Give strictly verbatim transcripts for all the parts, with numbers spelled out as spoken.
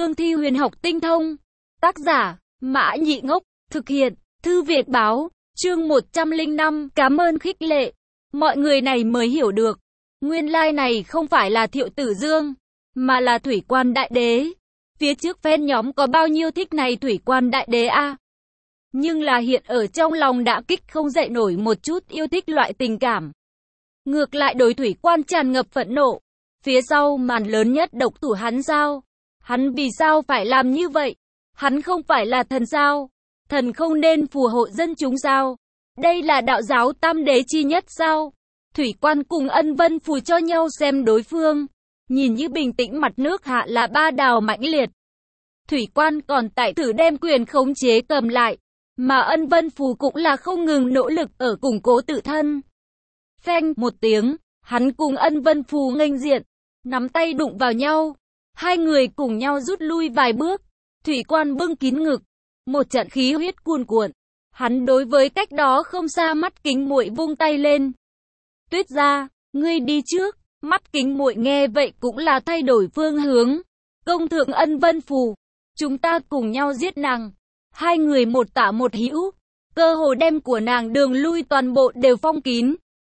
Cương thi huyền học tinh thông. Tác giả, Mã Nhị Ngốc, thực hiện, Thư Việt Báo, chương một trăm lẻ năm, cảm ơn khích lệ. Mọi người này mới hiểu được, nguyên lai này không phải là Thiệu Tử Dương, mà là Thủy Quan Đại Đế. Phía trước fan nhóm có bao nhiêu thích này Thủy Quan Đại Đế a, à? Nhưng là hiện ở trong lòng đã kích không dậy nổi một chút yêu thích loại tình cảm. Ngược lại đối Thủy Quan tràn ngập phẫn nộ. Phía sau màn lớn nhất độc thủ hắn sao? Hắn vì sao phải làm như vậy? Hắn không phải là thần sao? Thần không nên phù hộ dân chúng sao? Đây là đạo giáo tam đế chi nhất sao? Thủy Quan cùng Ân Vân Phù cho nhau xem đối phương. Nhìn như bình tĩnh mặt nước hạ là ba đào mãnh liệt. Thủy Quan còn tại thử đem quyền khống chế cầm lại. Mà Ân Vân Phù cũng là không ngừng nỗ lực ở củng cố tự thân. Phanh một tiếng, hắn cùng Ân Vân Phù nghênh diện, nắm tay đụng vào nhau. Hai người cùng nhau rút lui vài bước. Thủy Quan bưng kín ngực, một trận khí huyết cuồn cuộn. Hắn đối với cách đó không xa Mắt Kính Muội vung tay lên. Tuyết gia, ngươi đi trước. Mắt Kính Muội nghe vậy cũng là thay đổi phương hướng. Công thượng Ân Vân Phù, chúng ta cùng nhau giết nàng. Hai người một tả một hữu, cơ hồ đem của nàng đường lui toàn bộ đều phong kín.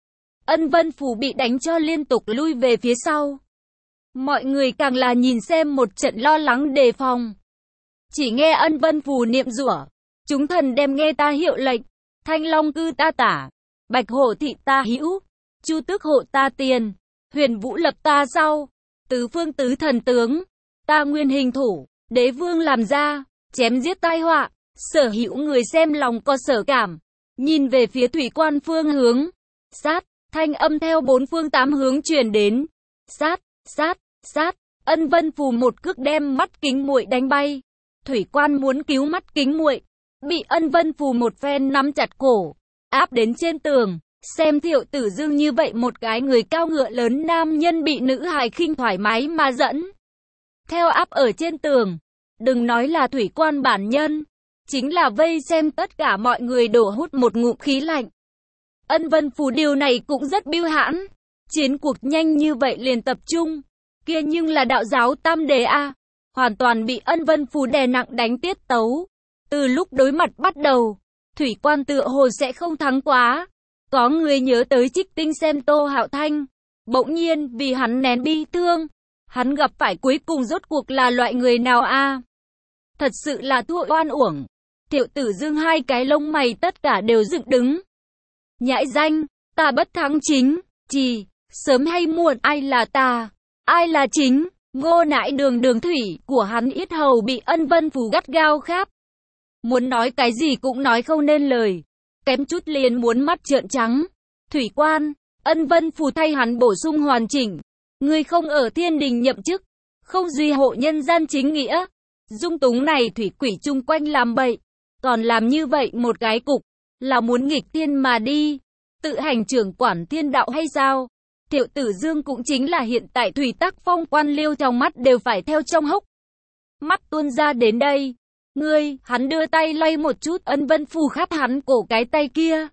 Ân Vân Phù bị đánh cho liên tục lui về phía sau. Mọi người càng là nhìn xem một trận lo lắng đề phòng. Chỉ nghe Ân Vân Phù niệm rủa, chúng thần đem nghe ta hiệu lệnh, Thanh Long cư ta tả, Bạch Hổ thị ta hữu, Chu Tước hộ ta tiền, Huyền Vũ lập ta sau, tứ phương tứ thần tướng, ta nguyên hình thủ, đế vương làm ra, chém giết tai họa. Sở hữu người xem lòng có sở cảm, nhìn về phía Thủy Quan phương hướng. Sát, thanh âm theo bốn phương tám hướng truyền đến. Sát, sát, sát, Ân Vân Phù một cước đem Mắt Kính Muội đánh bay. Thủy Quan muốn cứu Mắt Kính Muội, bị Ân Vân Phù một phen nắm chặt cổ, áp đến trên tường. Xem Thiệu Tử Dương như vậy một cái người cao ngựa lớn nam nhân bị nữ hài khinh thoải mái mà dẫn theo áp ở trên tường. Đừng nói là Thủy Quan bản nhân, chính là vây xem tất cả mọi người đổ hút một ngụm khí lạnh. Ân Vân Phù điều này cũng rất biêu hãn. Chiến cuộc nhanh như vậy liền tập trung. Kia nhưng là đạo giáo tam đế a, hoàn toàn bị Ân Vân Phù đè nặng đánh tiết tấu. Từ lúc đối mặt bắt đầu, Thủy Quan tựa hồ sẽ không thắng quá. Có người nhớ tới Trích Tinh xem Tô Hạo Thanh, bỗng nhiên vì hắn nén bi thương. Hắn gặp phải cuối cùng rốt cuộc là loại người nào a? Thật sự là thua oan uổng. Thiệu Tử Dương hai cái lông mày tất cả đều dựng đứng. Nhãi danh, ta bất thắng chính, chỉ, sớm hay muộn ai là ta, ai là chính, ngô nãi đường đường thủy của hắn yết hầu bị Ân Vân Phù gắt gao kháp. Muốn nói cái gì cũng nói không nên lời, kém chút liền muốn mắt trợn trắng. Thủy Quan, Ân Vân Phù thay hắn bổ sung hoàn chỉnh. Ngươi không ở thiên đình nhậm chức, không duy hộ nhân gian chính nghĩa. Dung túng này thủy quỷ chung quanh làm bậy, còn làm như vậy một cái cục, là muốn nghịch thiên mà đi, tự hành trưởng quản thiên đạo hay sao? Thiệu Tử Dương cũng chính là hiện tại Thủy Tắc Phong quan liêu trong mắt đều phải theo trong hốc mắt tuôn ra đến đây. Ngươi, hắn đưa tay lay một chút Ân Vân Phù khắp hắn cổ cái tay kia.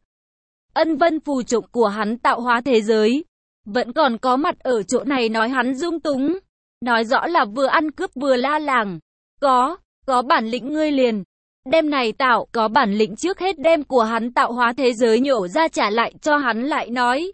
Ân Vân Phù trộm của hắn tạo hóa thế giới, vẫn còn có mặt ở chỗ này nói hắn dung túng, nói rõ là vừa ăn cướp vừa la làng. Có, có bản lĩnh ngươi liền đem này tạo, có bản lĩnh trước hết đem của hắn tạo hóa thế giới nhổ ra trả lại cho hắn lại nói.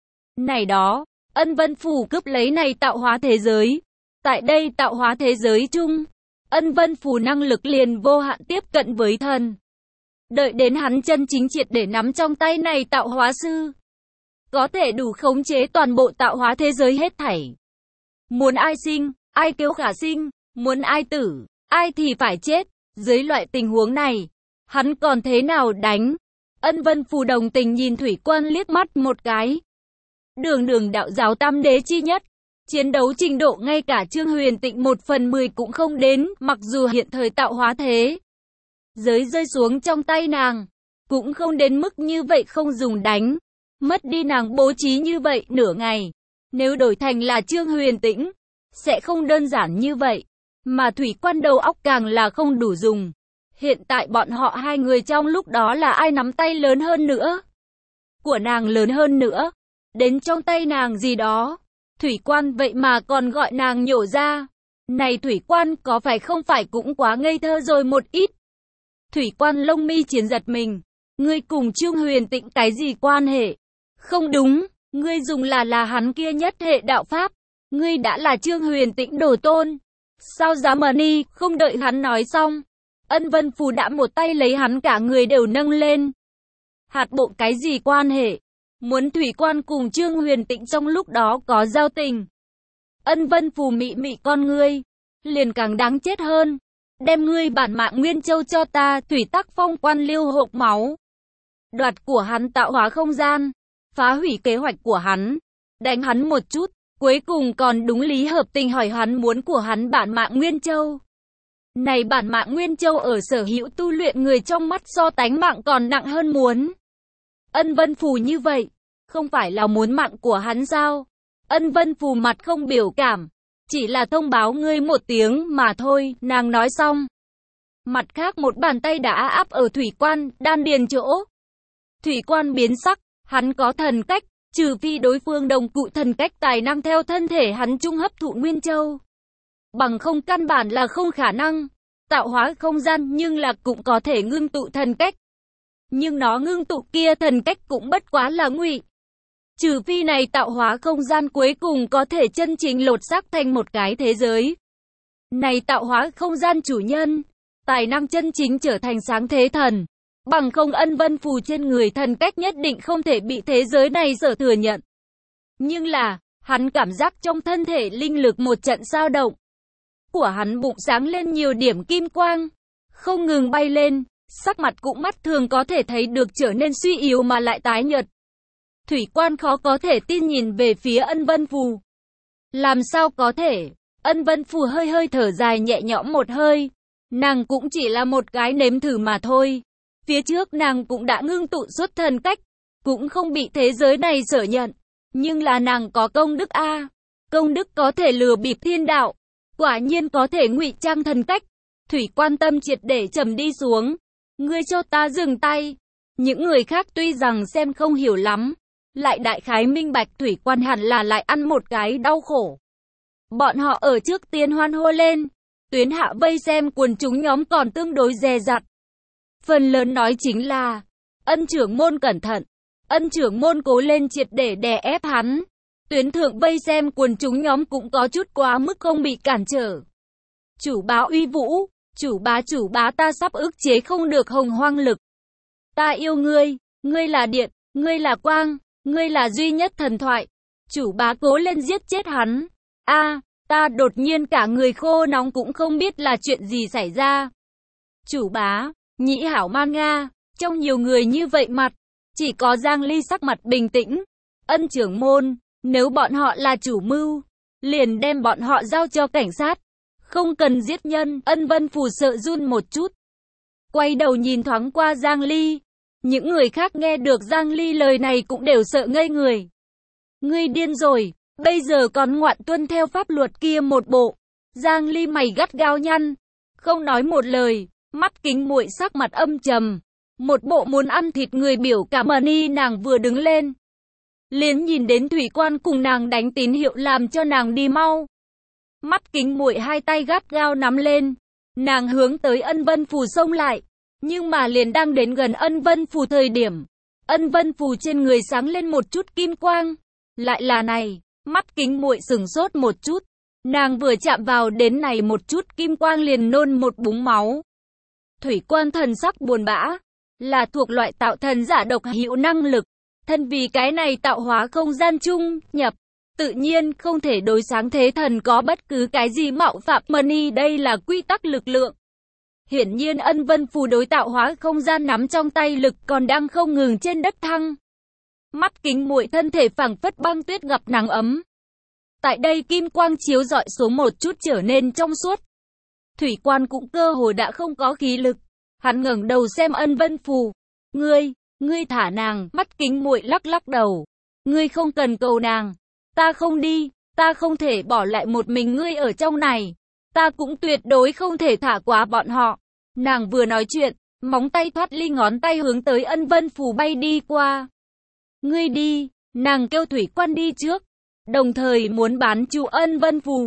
Này đó, Ân Vân Phù cướp lấy này tạo hóa thế giới. Tại đây tạo hóa thế giới chung, Ân Vân Phù năng lực liền vô hạn tiếp cận với thần. Đợi đến hắn chân chính triệt để nắm trong tay này tạo hóa sư, có thể đủ khống chế toàn bộ tạo hóa thế giới hết thảy. Muốn ai sinh, ai kêu khả sinh, muốn ai tử, ai thì phải chết. Dưới loại tình huống này, hắn còn thế nào đánh? Ân Vân Phù đồng tình nhìn Thủy Quan liếc mắt một cái. Đường đường đạo giáo tam đế chi nhất, chiến đấu trình độ ngay cả Trương Huyền Tịnh một phần mười cũng không đến, mặc dù hiện thời tạo hóa thế giới rơi xuống trong tay nàng, cũng không đến mức như vậy không dùng đánh. Mất đi nàng bố trí như vậy nửa ngày, nếu đổi thành là Trương Huyền Tĩnh, sẽ không đơn giản như vậy. Mà Thủy Quan đầu óc càng là không đủ dùng. Hiện tại bọn họ hai người trong lúc đó là ai nắm tay lớn hơn nữa? Của nàng lớn hơn nữa. Đến trong tay nàng gì đó. Thủy Quan vậy mà còn gọi nàng nhổ ra. Này thủy quan, có phải không phải cũng quá ngây thơ rồi một ít? Thủy quan lông mi chiến giật mình. Ngươi cùng Trương Huyền Tĩnh cái gì quan hệ? Không đúng, ngươi dùng là là hắn kia nhất hệ đạo pháp. Ngươi đã là Trương Huyền Tĩnh đồ tôn. Sao dám mà ni, không đợi hắn nói xong. Ân Vân Phù đã một tay lấy hắn cả người đều nâng lên. Hạt bộ cái gì quan hệ? Muốn thủy quan cùng Trương Huyền Tĩnh trong lúc đó có giao tình. Ân Vân Phù mị mị con ngươi, liền càng đáng chết hơn. Đem ngươi bản mạng Nguyên Châu cho ta, Thủy Tắc Phong quan lưu hộp máu. Đoạt của hắn tạo hóa không gian, phá hủy kế hoạch của hắn, đánh hắn một chút, cuối cùng còn đúng lý hợp tình hỏi hắn muốn của hắn bản mạng Nguyên Châu. Này bản mạng Nguyên Châu ở sở hữu tu luyện người trong mắt so tánh mạng còn nặng hơn muốn. Ân Vân Phù như vậy, không phải là muốn mạng của hắn sao? Ân Vân Phù mặt không biểu cảm, chỉ là thông báo ngươi một tiếng mà thôi, nàng nói xong. Mặt khác một bàn tay đã áp ở thủy quan, đan điền chỗ. Thủy quan biến sắc, hắn có thần cách, trừ phi đối phương đồng cụ thần cách tài năng theo thân thể hắn chung hấp thụ Nguyên Châu. Bằng không căn bản là không khả năng, tạo hóa không gian nhưng là cũng có thể ngưng tụ thần cách. Nhưng nó ngưng tụ kia thần cách cũng bất quá là ngụy. Trừ phi này tạo hóa không gian cuối cùng có thể chân chính lột xác thành một cái thế giới. Này tạo hóa không gian chủ nhân, tài năng chân chính trở thành sáng thế thần. Bằng không Ân Vân Phù trên người thần cách nhất định không thể bị thế giới này sở thừa nhận. Nhưng là, hắn cảm giác trong thân thể linh lực một trận dao động. Của hắn bụng sáng lên nhiều điểm kim quang, không ngừng bay lên, sắc mặt cũng mắt thường có thể thấy được trở nên suy yếu mà lại tái nhợt. Thủy quan khó có thể tin nhìn về phía Ân Vân Phù. Làm sao có thể? Ân Vân Phù hơi hơi thở dài nhẹ nhõm một hơi. Nàng cũng chỉ là một cái nếm thử mà thôi. Phía trước nàng cũng đã ngưng tụ xuất thần cách, cũng không bị thế giới này sở nhận. Nhưng là nàng có công đức a, công đức có thể lừa bịp thiên đạo, quả nhiên có thể ngụy trang thần cách. Thủy quan tâm triệt để trầm đi xuống. Ngươi cho ta dừng tay. Những người khác tuy rằng xem không hiểu lắm, lại đại khái minh bạch thủy quan hẳn là lại ăn một cái đau khổ. Bọn họ ở trước tiên hoan hô lên, tuyến hạ vây xem quần chúng nhóm còn tương đối dè dặt. Phần lớn nói chính là, Ân trưởng môn cẩn thận, Ân trưởng môn cố lên triệt để đè ép hắn. Tuyến thượng vây xem quần chúng nhóm cũng có chút quá mức không bị cản trở. Chủ bá uy vũ, chủ bá chủ bá ta sắp ức chế không được hồng hoang lực. Ta yêu ngươi, ngươi là điện, ngươi là quang, ngươi là duy nhất thần thoại. Chủ bá cố lên giết chết hắn. A, ta đột nhiên cả người khô nóng cũng không biết là chuyện gì xảy ra. Chủ bá, nhĩ hảo man nga, trong nhiều người như vậy mặt, chỉ có Giang Ly sắc mặt bình tĩnh. Ân trưởng môn, nếu bọn họ là chủ mưu, liền đem bọn họ giao cho cảnh sát. Không cần giết nhân. Ân Vân Phù sợ run một chút, quay đầu nhìn thoáng qua Giang Ly. Những người khác nghe được Giang Ly lời này cũng đều sợ ngây người. Ngươi điên rồi, bây giờ còn ngoạn tuân theo pháp luật kia một bộ. Giang Ly mày gắt gao nhăn, không nói một lời, mắt kính muội sắc mặt âm trầm. Một bộ muốn ăn thịt người biểu cảm mà ni nàng vừa đứng lên. Liền nhìn đến thủy quan cùng nàng đánh tín hiệu làm cho nàng đi mau. Mắt kính muội hai tay gắt gao nắm lên. Nàng hướng tới Ân Vân Phù xông lại. Nhưng mà liền đang đến gần Ân Vân Phù thời điểm, Ân Vân Phù trên người sáng lên một chút kim quang. Lại là này, mắt kính muội sừng sốt một chút. Nàng vừa chạm vào đến này một chút kim quang liền nôn một búng máu. Thủy quan thần sắc buồn bã, là thuộc loại tạo thần giả độc hữu năng lực. Thân vì cái này tạo hóa không gian chung, nhập, tự nhiên không thể đối sáng thế thần có bất cứ cái gì mạo phạm mani, đây là quy tắc lực lượng. Hiển nhiên Ân Vân Phù đối tạo hóa không gian nắm trong tay lực còn đang không ngừng trên đất thăng. Mắt kính muội thân thể phảng phất băng tuyết gặp nắng ấm. Tại đây kim quang chiếu rọi xuống một chút trở nên trong suốt. Thủy quan cũng cơ hồ đã không có khí lực. Hắn ngẩng đầu xem Ân Vân Phù. Ngươi, ngươi thả nàng. Mắt kính muội lắc lắc đầu. Ngươi không cần cầu nàng. Ta không đi, ta không thể bỏ lại một mình ngươi ở trong này. Ta cũng tuyệt đối không thể thả quá bọn họ. Nàng vừa nói chuyện, móng tay thoát ly ngón tay hướng tới Ân Vân Phù bay đi qua. Ngươi đi, nàng kêu thủy quan đi trước, đồng thời muốn bán chu Ân Vân Phù.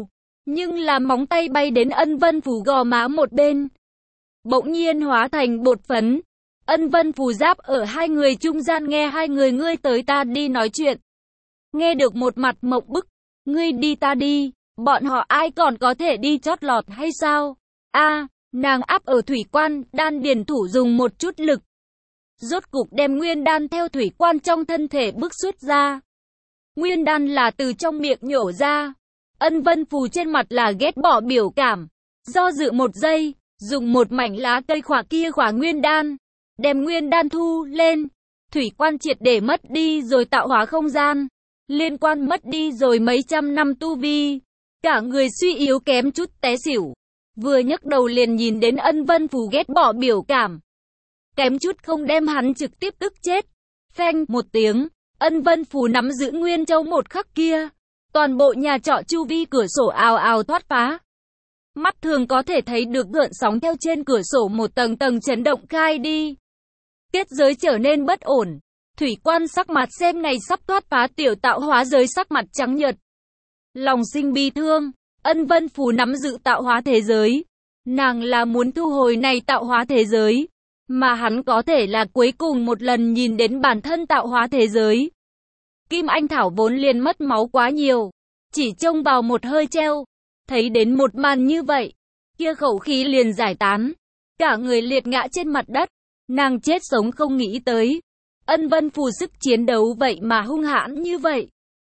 nhưng là móng tay bay đến Ân Vân Phù gò má một bên, bỗng nhiên hóa thành bột phấn. Ân Vân Phù giáp ở hai người trung gian nghe hai người ngươi tới ta đi nói chuyện. Nghe được một mặt mộng bức, ngươi đi ta đi, bọn họ ai còn có thể đi chót lọt hay sao? A, nàng áp ở thủy quan, đan điền thủ dùng một chút lực. Rốt cục đem nguyên đan theo thủy quan trong thân thể bức xuất ra. Nguyên đan là từ trong miệng nhổ ra. Ân Vân Phù trên mặt là ghét bỏ biểu cảm. Do dự một giây, dùng một mảnh lá cây khỏa kia khỏa nguyên đan. Đem nguyên đan thu lên. Thủy quan triệt để mất đi rồi tạo hóa không gian. Liên quan mất đi rồi mấy trăm năm tu vi. Cả người suy yếu kém chút té xỉu. Vừa nhấc đầu liền nhìn đến Ân Vân Phù ghét bỏ biểu cảm. Kém chút không đem hắn trực tiếp tức chết. Phanh một tiếng, Ân Vân Phù nắm giữ Nguyên Châu một khắc kia. Toàn bộ nhà trọ chu vi cửa sổ ào ào thoát phá. Mắt thường có thể thấy được gợn sóng theo trên cửa sổ một tầng tầng chấn động khai đi. Kết giới trở nên bất ổn. Thủy quan sắc mặt xem này sắp thoát phá tiểu tạo hóa giới sắc mặt trắng nhợt. Lòng sinh bi thương, Ân Vân Phù nắm giữ tạo hóa thế giới. Nàng là muốn thu hồi này tạo hóa thế giới. Mà hắn có thể là cuối cùng một lần nhìn đến bản thân tạo hóa thế giới. Kim Anh Thảo vốn liền mất máu quá nhiều. Chỉ trông vào một hơi treo. Thấy đến một màn như vậy. Kia khẩu khí liền giải tán. Cả người liệt ngã trên mặt đất. Nàng chết sống không nghĩ tới. Ân Vân Phù sức chiến đấu vậy mà hung hãn như vậy.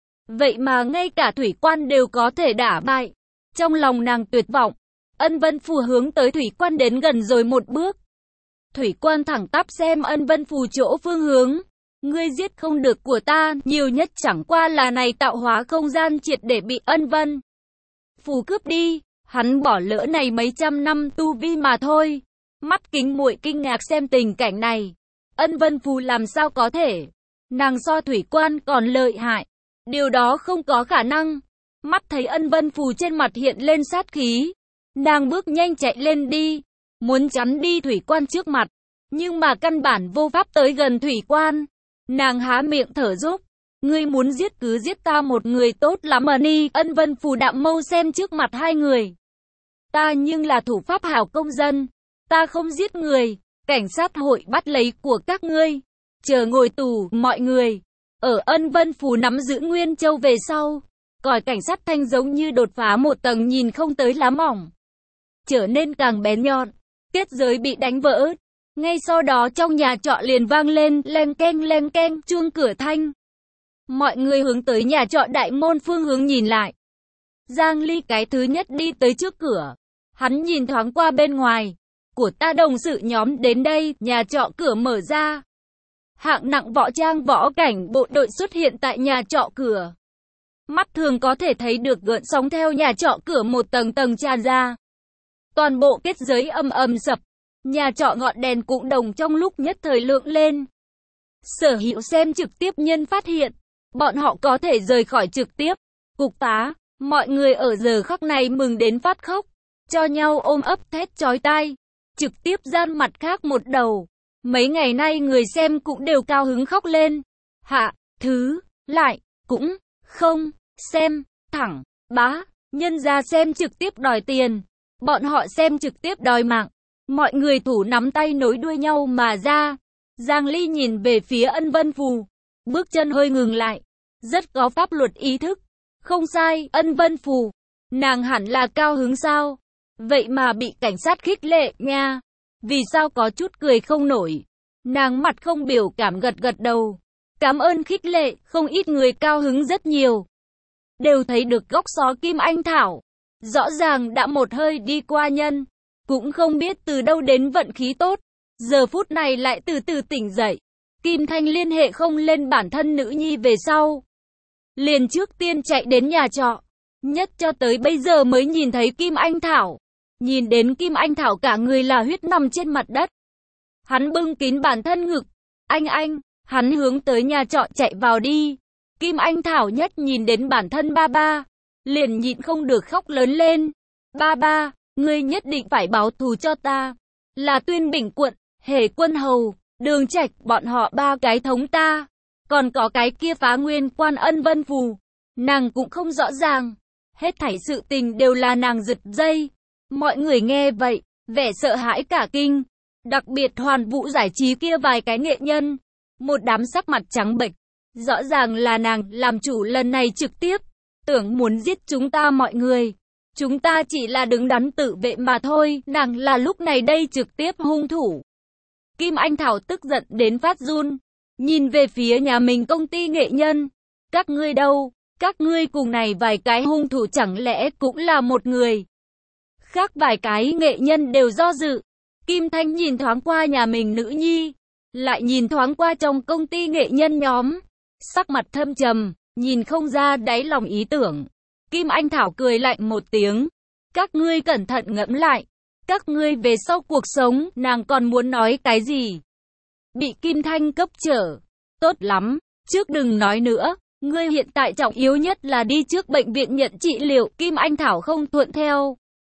Vậy mà ngay cả thủy quan đều có thể đả bại. Trong lòng nàng tuyệt vọng. Ân Vân Phù hướng tới thủy quan đến gần rồi một bước. Thủy quan thẳng tắp xem Ân Vân Phù chỗ phương hướng. Ngươi giết không được của ta, nhiều nhất chẳng qua là này tạo hóa không gian triệt để bị Ân Vân Phù cướp đi. Hắn bỏ lỡ này mấy trăm năm tu vi mà thôi. Mắt Kính Muội kinh ngạc xem tình cảnh này. Ân Vân Phù làm sao có thể? Nàng so thủy quan còn lợi hại. Điều đó không có khả năng. Mắt thấy Ân Vân Phù trên mặt hiện lên sát khí. Nàng bước nhanh chạy lên đi. Muốn chắn đi thủy quan trước mặt. Nhưng mà căn bản vô pháp tới gần thủy quan. Nàng há miệng thở dốc. Ngươi muốn giết cứ giết ta một người tốt lắm mà ni. Ân Vân Phù đạm mâu xem trước mặt hai người. Ta nhưng là thủ pháp hảo công dân. Ta không giết người. Cảnh sát hội bắt lấy của các ngươi. Chờ ngồi tù mọi người. Ở Ân Vân Phù nắm giữ Nguyên Châu về sau. Còi cảnh sát thanh giống như đột phá một tầng nhìn không tới lá mỏng. Trở nên càng bén nhọn. Kết giới bị đánh vỡ. Ngay sau đó trong nhà trọ liền vang lên leng keng leng keng chuông cửa thanh. Mọi người hướng tới nhà trọ đại môn phương hướng nhìn lại. Giang Ly cái thứ nhất đi tới trước cửa. Hắn nhìn thoáng qua bên ngoài. Của ta đồng sự nhóm đến đây, nhà trọ cửa mở ra. Hạng nặng võ trang võ cảnh bộ đội xuất hiện tại nhà trọ cửa. Mắt thường có thể thấy được gợn sóng theo nhà trọ cửa một tầng tầng tràn ra. Toàn bộ kết giới ầm ầm sập. Nhà trọ ngọn đèn cũng đồng trong lúc nhất thời lượng lên. Sở hữu xem trực tiếp nhân phát hiện. Bọn họ có thể rời khỏi trực tiếp. Cục phá. Mọi người ở giờ khắc này mừng đến phát khóc. Cho nhau ôm ấp thét chói tai. Trực tiếp gian mặt khác một đầu. Mấy ngày nay người xem cũng đều cao hứng khóc lên. Hạ, thứ, lại, cũng, không, xem, thẳng, bá. Nhân ra xem trực tiếp đòi tiền. Bọn họ xem trực tiếp đòi mạng. Mọi người thủ nắm tay nối đuôi nhau mà ra. Giang Ly nhìn về phía Ân Vân Phù. Bước chân hơi ngừng lại. Rất có pháp luật ý thức. Không sai, Ân Vân Phù. Nàng hẳn là cao hứng sao? Vậy mà bị cảnh sát khích lệ nha. Vì sao có chút cười không nổi? Nàng mặt không biểu cảm gật gật đầu. Cảm ơn khích lệ, không ít người cao hứng rất nhiều. Đều thấy được góc xó Kim Anh Thảo. Rõ ràng đã một hơi đi qua nhân. Cũng không biết từ đâu đến vận khí tốt. Giờ phút này lại từ từ tỉnh dậy. Kim Thanh liên hệ không lên bản thân nữ nhi về sau. Liền trước tiên chạy đến nhà trọ. Nhất cho tới bây giờ mới nhìn thấy Kim Anh Thảo. Nhìn đến Kim Anh Thảo cả người là huyết nằm trên mặt đất. Hắn bưng kín bản thân ngực. Anh anh, hắn hướng tới nhà trọ chạy vào đi. Kim Anh Thảo nhất nhìn đến bản thân ba ba. Liền nhịn không được khóc lớn lên. Ba ba, ngươi nhất định phải báo thù cho ta. Là Tuyên Bình Quận, Hề Quân Hầu, Đường Trạch, bọn họ ba cái thống ta. Còn có cái kia phá nguyên quan Ân Vân Phù. Nàng cũng không rõ ràng. Hết thảy sự tình đều là nàng giật dây. Mọi người nghe vậy, vẻ sợ hãi cả kinh. Đặc biệt Hoàn Vũ Giải Trí kia vài cái nghệ nhân. Một đám sắc mặt trắng bệch. Rõ ràng là nàng làm chủ lần này trực tiếp. Tưởng muốn giết chúng ta mọi người. Chúng ta chỉ là đứng đắn tự vệ mà thôi. Nàng là lúc này đây trực tiếp hung thủ. Kim Anh Thảo tức giận đến phát run. Nhìn về phía nhà mình công ty nghệ nhân. Các ngươi đâu? Các ngươi cùng này vài cái hung thủ chẳng lẽ cũng là một người? Khác vài cái nghệ nhân đều do dự. Kim Thanh nhìn thoáng qua nhà mình nữ nhi. Lại nhìn thoáng qua trong công ty nghệ nhân nhóm. Sắc mặt thâm trầm, nhìn không ra đáy lòng ý tưởng. Kim Anh Thảo cười lạnh một tiếng. Các ngươi cẩn thận ngẫm lại. Các ngươi về sau cuộc sống, nàng còn muốn nói cái gì? Bị Kim Thanh cấp trở. Tốt lắm, trước đừng nói nữa. Ngươi hiện tại trọng yếu nhất là đi trước bệnh viện nhận trị liệu. Kim Anh Thảo không thuận theo.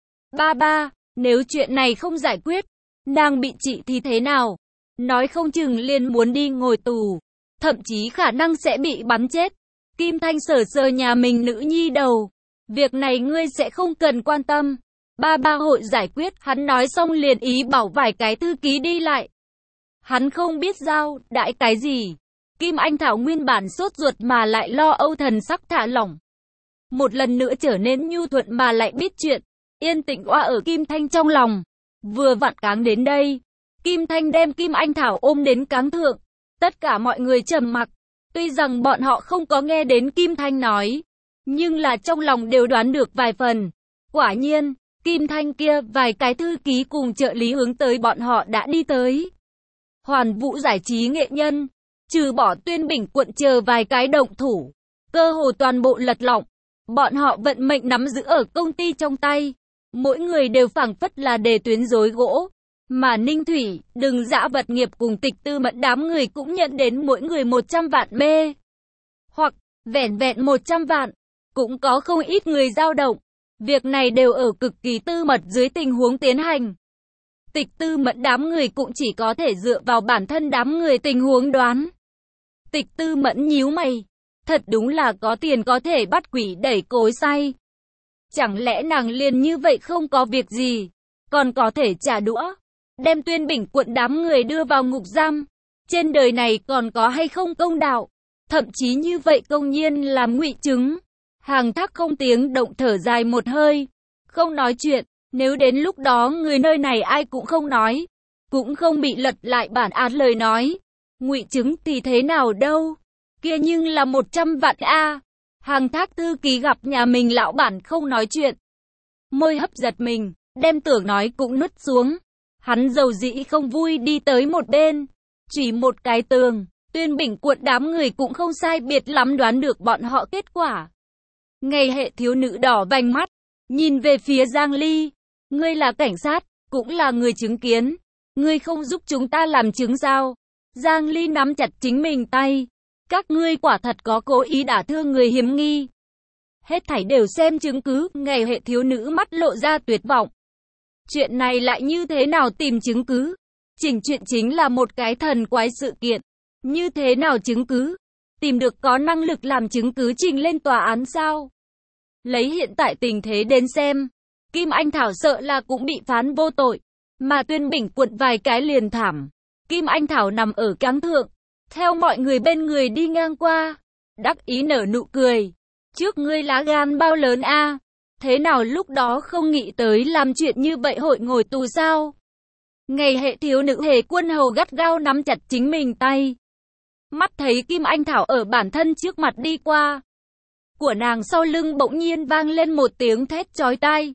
Ba ba, nếu chuyện này không giải quyết, nàng bị trị thì thế nào? Nói không chừng liền muốn đi ngồi tù. Thậm chí khả năng sẽ bị bắn chết. Kim Thanh sờ sờ nhà mình nữ nhi đầu. Việc này ngươi sẽ không cần quan tâm. Ba ba hội giải quyết. Hắn nói xong liền ý bảo vài cái thư ký đi lại. Hắn không biết giao đãi cái gì. Kim Anh Thảo nguyên bản sốt ruột mà lại lo âu thần sắc thả lỏng. Một lần nữa trở nên nhu thuận mà lại biết chuyện. Yên tĩnh oa ở Kim Thanh trong lòng. Vừa vặn cáng đến đây. Kim Thanh đem Kim Anh Thảo ôm đến cáng thượng. Tất cả mọi người trầm mặc. Tuy rằng bọn họ không có nghe đến Kim Thanh nói. Nhưng là trong lòng đều đoán được vài phần. Quả nhiên, Kim Thanh kia vài cái thư ký cùng trợ lý hướng tới bọn họ đã đi tới. Hoàn Vũ Giải Trí nghệ nhân. Trừ bỏ Tuyên Bình quận chờ vài cái động thủ. Cơ hồ toàn bộ lật lọng. Bọn họ vận mệnh nắm giữ ở công ty trong tay. Mỗi người đều phảng phất là đề tuyến rối gỗ. Mà Ninh Thủy, Đừng Dã Vật Nghiệp cùng Tịch Tư Mẫn đám người cũng nhận đến mỗi người một trăm vạn mê. Hoặc, vẻn vẹn một trăm vạn. Cũng có không ít người dao động. Việc này đều ở cực kỳ tư mật dưới tình huống tiến hành. Tịch Tư Mẫn đám người cũng chỉ có thể dựa vào bản thân đám người tình huống đoán. Tịch Tư Mẫn nhíu mày. Thật đúng là có tiền có thể bắt quỷ đẩy cối xay. Chẳng lẽ nàng liền như vậy không có việc gì, còn có thể trả đũa, đem Tuyên Bình quận đám người đưa vào ngục giam. Trên đời này còn có hay không công đạo, thậm chí như vậy công nhiên làm ngụy chứng. Hàng Thác không tiếng động thở dài một hơi, không nói chuyện. Nếu đến lúc đó người nơi này ai cũng không nói, cũng không bị lật lại bản án lời nói, ngụy chứng thì thế nào đâu, kia nhưng là một trăm vạn a. Hàng Thác thư ký gặp nhà mình lão bản không nói chuyện, môi hấp giật mình, đem tưởng nói cũng nuốt xuống. Hắn dầu dĩ không vui đi tới một bên, chỉ một cái tường. Tuyên Bình quận đám người cũng không sai biệt lắm đoán được bọn họ kết quả. Ngày hệ thiếu nữ đỏ vành mắt, nhìn về phía Giang Ly. Ngươi là cảnh sát, cũng là người chứng kiến. Ngươi không giúp chúng ta làm chứng sao? Giang Ly nắm chặt chính mình tay. Các ngươi quả thật có cố ý đả thương người hiếm nghi. Hết thảy đều xem chứng cứ. Ngày hệ thiếu nữ mắt lộ ra tuyệt vọng. Chuyện này lại như thế nào tìm chứng cứ? Chỉnh chuyện chính là một cái thần quái sự kiện. Như thế nào chứng cứ? Tìm được có năng lực làm chứng cứ trình lên tòa án sao? Lấy hiện tại tình thế đến xem, Kim Anh Thảo sợ là cũng bị phán vô tội. Mà Tuyên Bình quận vài cái liền thảm. Kim Anh Thảo nằm ở cáng thượng, theo mọi người bên người đi ngang qua, đắc ý nở nụ cười. Trước ngươi lá gan bao lớn a? Thế nào lúc đó không nghĩ tới làm chuyện như vậy hội ngồi tù sao? Ngày hệ thiếu nữ Hề Quân Hầu gắt gao nắm chặt chính mình tay. Mắt thấy Kim Anh Thảo ở bản thân trước mặt đi qua. Của nàng sau lưng bỗng nhiên vang lên một tiếng thét chói tai.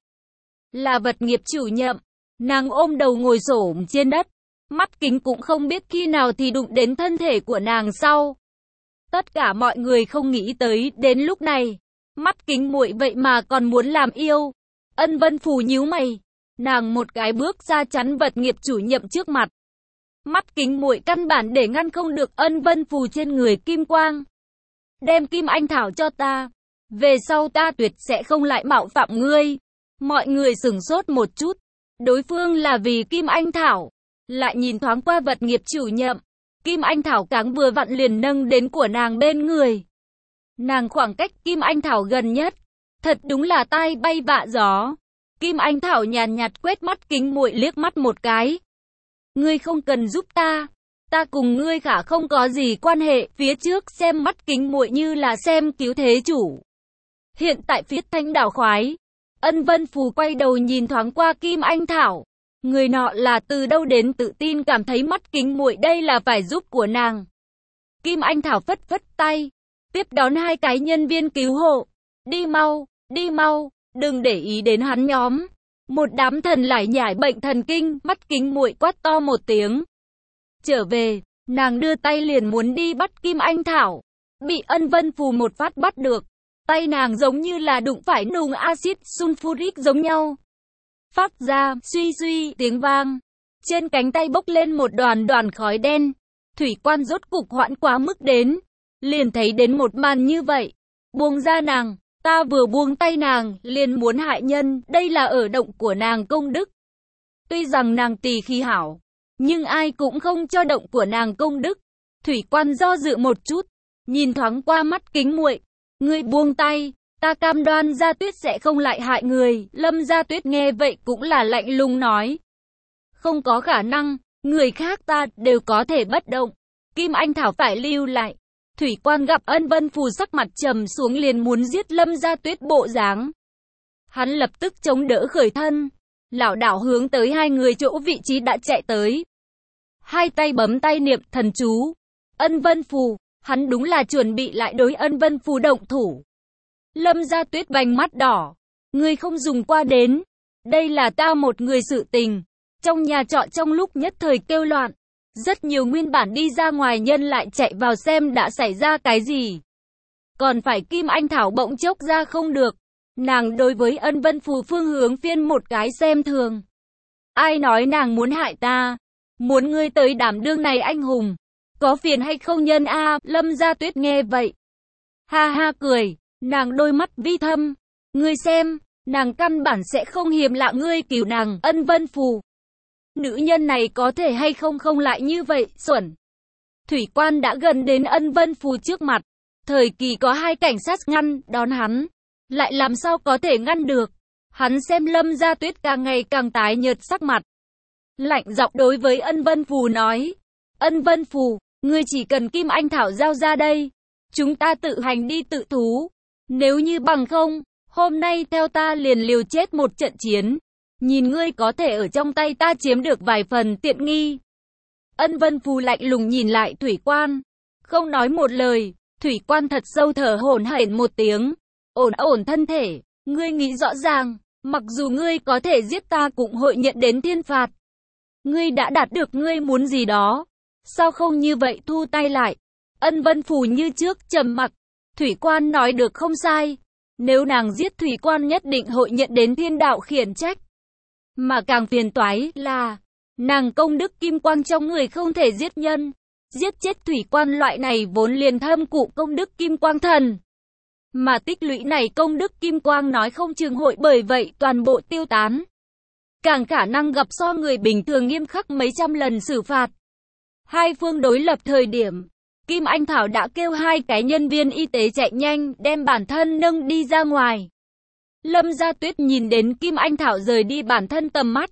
Là Vật Nghiệp chủ nhiệm. Nàng ôm đầu ngồi xổm trên đất. Mắt kính cũng không biết khi nào thì đụng đến thân thể của nàng sau. Tất cả mọi người không nghĩ tới đến lúc này. Mắt kính muội vậy mà còn muốn làm yêu. Ân Vân Phù nhíu mày. Nàng một cái bước ra chắn Vật Nghiệp chủ nhiệm trước mặt. Mắt kính muội căn bản để ngăn không được Ân Vân Phù trên người kim quang. Đem Kim Anh Thảo cho ta. Về sau ta tuyệt sẽ không lại mạo phạm ngươi. Mọi người sửng sốt một chút. Đối phương là vì Kim Anh Thảo. Lại nhìn thoáng qua Vật Nghiệp chủ nhiệm. Kim Anh Thảo cáng vừa vặn liền nâng đến của nàng bên người. Nàng khoảng cách Kim Anh Thảo gần nhất. Thật đúng là tai bay vạ gió. Kim Anh Thảo nhàn nhạt quét mắt Kính Muội liếc mắt một cái. Ngươi không cần giúp ta. Ta cùng ngươi khả không có gì quan hệ. Phía trước xem mắt Kính Muội như là xem cứu thế chủ. Hiện tại phía Thanh đảo khoái. Ân Vân Phù quay đầu nhìn thoáng qua Kim Anh Thảo. Người nọ là từ đâu đến tự tin cảm thấy mắt Kính Muội đây là phải giúp của nàng. Kim Anh Thảo phất phất tay. Tiếp đón hai cái nhân viên cứu hộ. Đi mau, đi mau, đừng để ý đến hắn nhóm. Một đám thần lải nhải bệnh thần kinh, mắt Kính Muội quát to một tiếng. Trở về, nàng đưa tay liền muốn đi bắt Kim Anh Thảo. Bị Ân Vân Phù một phát bắt được. Tay nàng giống như là đụng phải nùng axit sulfuric giống nhau. Phát ra, suy suy, tiếng vang. Trên cánh tay bốc lên một đoàn đoàn khói đen. Thủy quan rốt cục hoãn quá mức đến. Liền thấy đến một màn như vậy. Buông ra nàng. Ta vừa buông tay nàng, liền muốn hại nhân, đây là ở động của nàng công đức. Tuy rằng nàng tỳ khí hảo, nhưng ai cũng không cho động của nàng công đức. Thủy quan do dự một chút, nhìn thoáng qua mắt Kính Muội. Ngươi buông tay, ta cam đoan Gia Tuyết sẽ không lại hại người. Lâm Gia Tuyết nghe vậy cũng là lạnh lùng nói. Không có khả năng, người khác ta đều có thể bất động. Kim Anh Thảo phải lưu lại. Thủy quan gặp Ân Vân Phù sắc mặt trầm xuống liền muốn giết Lâm Gia Tuyết bộ dáng. Hắn lập tức chống đỡ khởi thân, lảo đảo hướng tới hai người chỗ vị trí đã chạy tới. Hai tay bấm tay niệm thần chú. Ân Vân Phù, hắn đúng là chuẩn bị lại đối Ân Vân Phù động thủ. Lâm Gia Tuyết vành mắt đỏ. Ngươi không dùng qua đến. Đây là ta một người sự tình. Trong nhà trọ trong lúc nhất thời kêu loạn. Rất nhiều nguyên bản đi ra ngoài nhân lại chạy vào xem đã xảy ra cái gì. Còn phải Kim Anh Thảo bỗng chốc ra không được. Nàng đối với Ân Vân Phù phương hướng phiên một cái xem thường. Ai nói nàng muốn hại ta? Muốn ngươi tới đảm đương này anh hùng. Có phiền hay không nhân a? Lâm Gia Tuyết nghe vậy. Ha ha cười, nàng đôi mắt vi thâm. Ngươi xem, nàng căn bản sẽ không hiềm lạ ngươi cứu nàng. Ân Vân Phù. Nữ nhân này có thể hay không không lại như vậy, xuẩn. Thủy quan đã gần đến Ân Vân Phù trước mặt. Thời kỳ có hai cảnh sát ngăn, đón hắn. Lại làm sao có thể ngăn được. Hắn xem Lâm Gia Tuyết càng ngày càng tái nhợt sắc mặt. Lạnh giọng đối với Ân Vân Phù nói. Ân Vân Phù, ngươi chỉ cần Kim Anh Thảo giao ra đây. Chúng ta tự hành đi tự thú. Nếu như bằng không, hôm nay theo ta liền liều chết một trận chiến. Nhìn ngươi có thể ở trong tay ta chiếm được vài phần tiện nghi. Ân Vân Phù lạnh lùng nhìn lại Thủy quan. Không nói một lời, Thủy quan thật sâu thở hổn hển một tiếng. Ổn ổn thân thể, ngươi nghĩ rõ ràng, mặc dù ngươi có thể giết ta cũng hội nhận đến thiên phạt. Ngươi đã đạt được ngươi muốn gì đó. Sao không như vậy thu tay lại. Ân Vân Phù như trước trầm mặc. Thủy quan nói được không sai. Nếu nàng giết Thủy quan nhất định hội nhận đến thiên đạo khiển trách. Mà càng phiền toái là, nàng công đức kim quang trong người không thể giết nhân. Giết chết Thủy quan loại này vốn liền thâm cụ công đức kim quang thần. Mà tích lũy này công đức kim quang nói không chừng hội bởi vậy toàn bộ tiêu tán. Càng khả năng gặp so người bình thường nghiêm khắc mấy trăm lần xử phạt. Hai phương đối lập thời điểm, Kim Anh Thảo đã kêu hai cái nhân viên y tế chạy nhanh đem bản thân nâng đi ra ngoài. Lâm Gia Tuyết nhìn đến Kim Anh Thảo rời đi bản thân tầm mắt.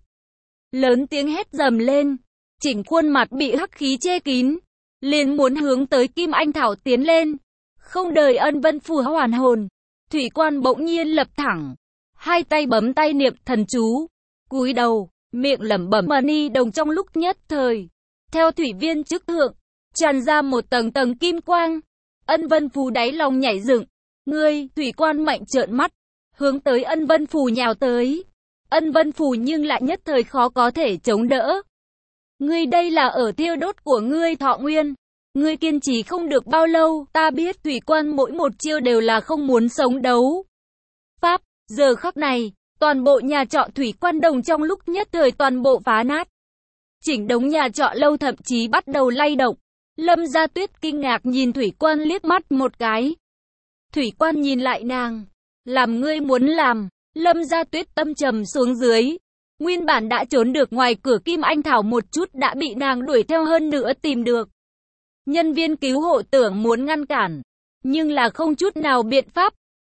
Lớn tiếng hét dầm lên, chỉnh khuôn mặt bị hắc khí che kín. Liền muốn hướng tới Kim Anh Thảo tiến lên. Không đợi Ân Vân Phù hoàn hồn, Thủy quan bỗng nhiên lập thẳng. Hai tay bấm tay niệm thần chú. Cúi đầu, miệng lẩm bẩm mà ni đồng trong lúc nhất thời. Theo thủy viên chức thượng, tràn ra một tầng tầng kim quang. Ân Vân Phù đáy lòng nhảy dựng. Ngươi, Thủy quan mạnh trợn mắt, hướng tới Ân Vân Phù nhào tới. Ân Vân Phù nhưng lại nhất thời khó có thể chống đỡ. Ngươi đây là ở thiêu đốt của ngươi thọ nguyên. Ngươi kiên trì không được bao lâu, ta biết Thủy quan mỗi một chiêu đều là không muốn sống đấu. Pháp, giờ khắc này, toàn bộ nhà trọ Thủy quan đồng trong lúc nhất thời toàn bộ phá nát. Chỉnh đống nhà trọ lâu thậm chí bắt đầu lay động. Lâm Gia Tuyết kinh ngạc nhìn Thủy quan liếc mắt một cái. Thủy quan nhìn lại nàng. Làm ngươi muốn làm. Lâm Gia Tuyết tâm trầm xuống dưới. Nguyên bản đã trốn được ngoài cửa Kim Anh Thảo một chút đã bị nàng đuổi theo hơn nữa tìm được. Nhân viên cứu hộ tưởng muốn ngăn cản. Nhưng là không chút nào biện pháp.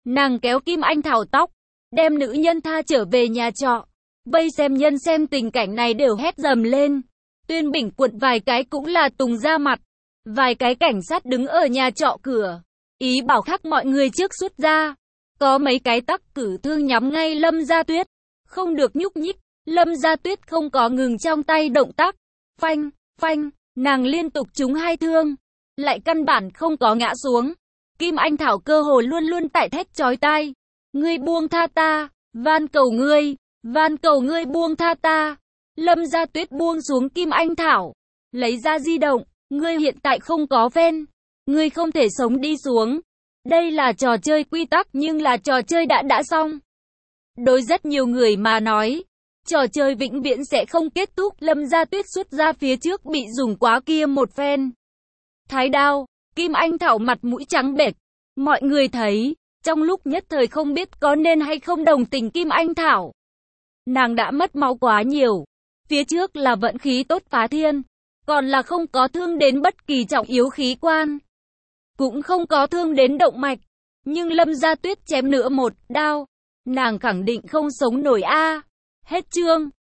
Nàng kéo Kim Anh Thảo tóc, đem nữ nhân tha trở về nhà trọ. Vây xem nhân xem tình cảnh này đều hét dầm lên. Tuyên Bình quận vài cái cũng là tùng ra mặt. Vài cái cảnh sát đứng ở nhà trọ cửa, ý bảo khắc mọi người trước xuất ra. Có mấy cái tắc cử thương nhắm ngay Lâm Gia Tuyết. Không được nhúc nhích, Lâm Gia Tuyết không có ngừng trong tay động tác. Phanh, phanh, nàng liên tục trúng hai thương, lại căn bản không có ngã xuống. Kim Anh Thảo cơ hồ luôn luôn tại thét chói tai. Ngươi buông tha ta, van cầu ngươi, van cầu ngươi buông tha ta. Lâm Gia Tuyết buông xuống Kim Anh Thảo, lấy ra di động. Ngươi hiện tại không có fan, ngươi không thể sống đi xuống. Đây là trò chơi quy tắc nhưng là trò chơi đã đã xong. Đối rất nhiều người mà nói, trò chơi vĩnh viễn sẽ không kết thúc. Lâm Gia Tuyết xuất ra phía trước bị dùng quá kia một phen thái đao, Kim Anh Thảo mặt mũi trắng bệch. Mọi người thấy, trong lúc nhất thời không biết có nên hay không đồng tình Kim Anh Thảo. Nàng đã mất máu quá nhiều, phía trước là vận khí tốt phá thiên, còn là không có thương đến bất kỳ trọng yếu khí quan, cũng không có thương đến động mạch. Nhưng Lâm Gia Tuyết chém nữa một đao, nàng khẳng định không sống nổi a. Hết chương.